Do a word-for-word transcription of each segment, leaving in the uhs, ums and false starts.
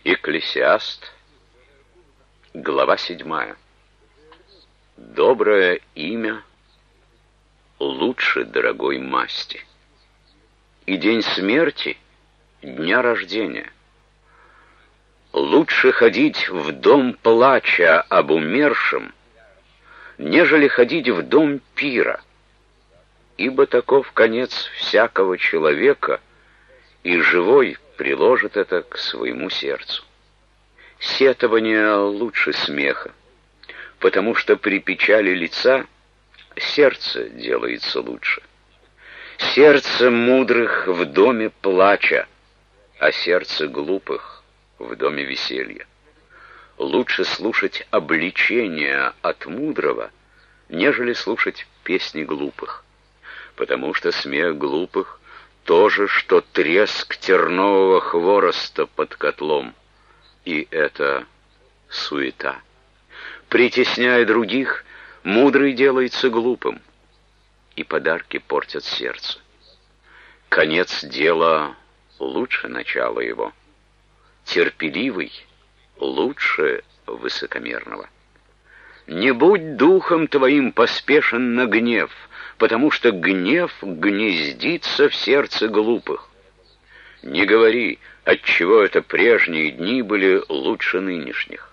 Экклесиаст, глава седьмая. Доброе имя лучше дорогой масти. И день смерти дня рождения. Лучше ходить в дом плача об умершем, нежели ходить в дом пира, ибо таков конец всякого человека, и живой приложит это к своему сердцу. Сетование лучше смеха, потому что при печали лица сердце делается лучше. Сердце мудрых в доме плача, а сердце глупых в доме веселья. Лучше слушать обличения от мудрого, нежели слушать песни глупых, потому что смех глупых то же, что треск тернового хвороста под котлом, и это суета. Притесняя других, мудрый делается глупым, и подарки портят сердце. Конец дела лучше начала его. Терпеливый лучше высокомерного. Не будь духом твоим поспешен на гнев, потому что гнев гнездится в сердце глупых. Не говори, отчего это прежние дни были лучше нынешних,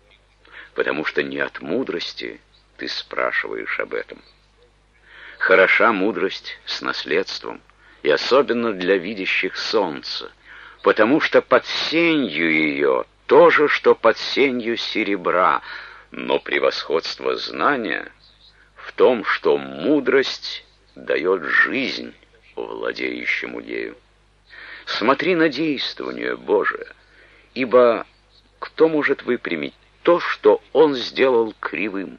потому что не от мудрости ты спрашиваешь об этом. Хороша мудрость с наследством, и особенно для видящих солнце, потому что под сенью ее то же, что под сенью серебра, но превосходство знания в том, что мудрость дает жизнь владеющему ею. Смотри на действование Божие, ибо кто может выпрямить то, что Он сделал кривым?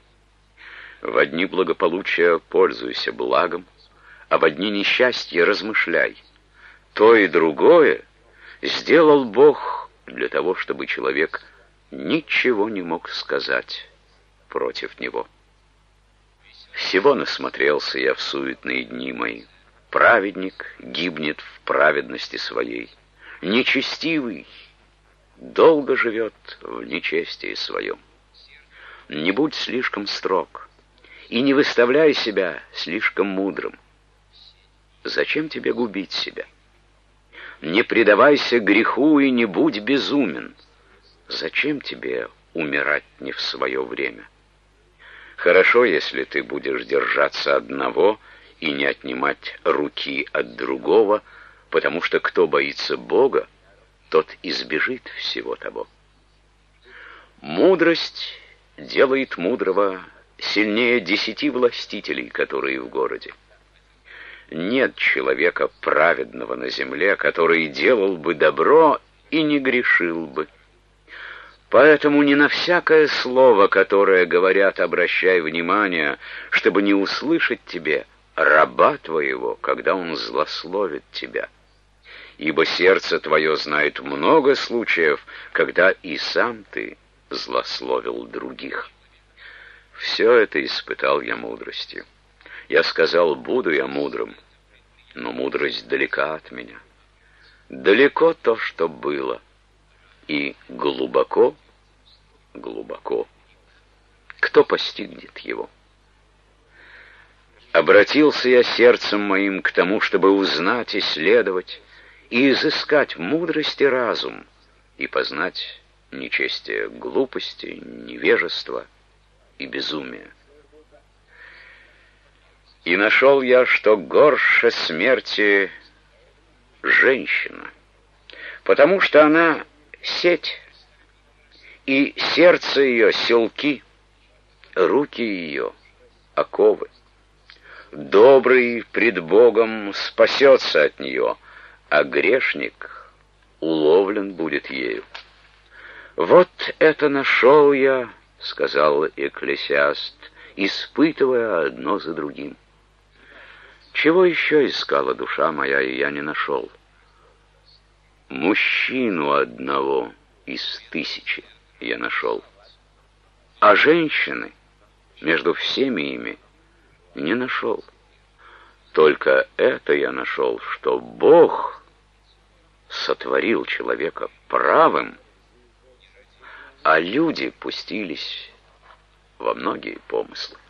В дни благополучия пользуйся благом, а в дни несчастья размышляй. То и другое сделал Бог для того, чтобы человек ничего не мог сказать против него. Всего насмотрелся я в суетные дни мои. Праведник гибнет в праведности своей. Нечестивый долго живет в нечестии своем. Не будь слишком строг, и не выставляй себя слишком мудрым. Зачем тебе губить себя? Не предавайся греху и не будь безумен. Зачем тебе умирать не в свое время? Хорошо, если ты будешь держаться одного и не отнимать руки от другого, потому что кто боится Бога, тот избежит всего того. Мудрость делает мудрого сильнее десяти властителей, которые в городе. Нет человека праведного на земле, который делал бы добро и не грешил бы. Поэтому не на всякое слово, которое говорят, обращай внимание, чтобы не услышать тебе раба твоего, когда он злословит тебя. Ибо сердце твое знает много случаев, когда и сам ты злословил других. Все это испытал я мудростью. Я сказал, буду я мудрым, но мудрость далека от меня. Далеко то, что было, и глубоко, глубоко. Кто постигнет его? Обратился я сердцем моим к тому, чтобы узнать, исследовать и изыскать мудрость и разум, и познать нечестие глупости, невежества и безумия. И нашел я, что горше смерти женщина, потому что она сеть, и сердце ее селки, руки ее оковы. Добрый пред Богом спасется от нее, а грешник уловлен будет ею. Вот это нашел я, сказал Экклесиаст, испытывая одно за другим. Чего еще искала душа моя, и я не нашел? Мужчину одного из тысячи я нашел, а женщины между всеми ими не нашел. Только это я нашел, что Бог сотворил человека правым а люди пустились во многие помыслы.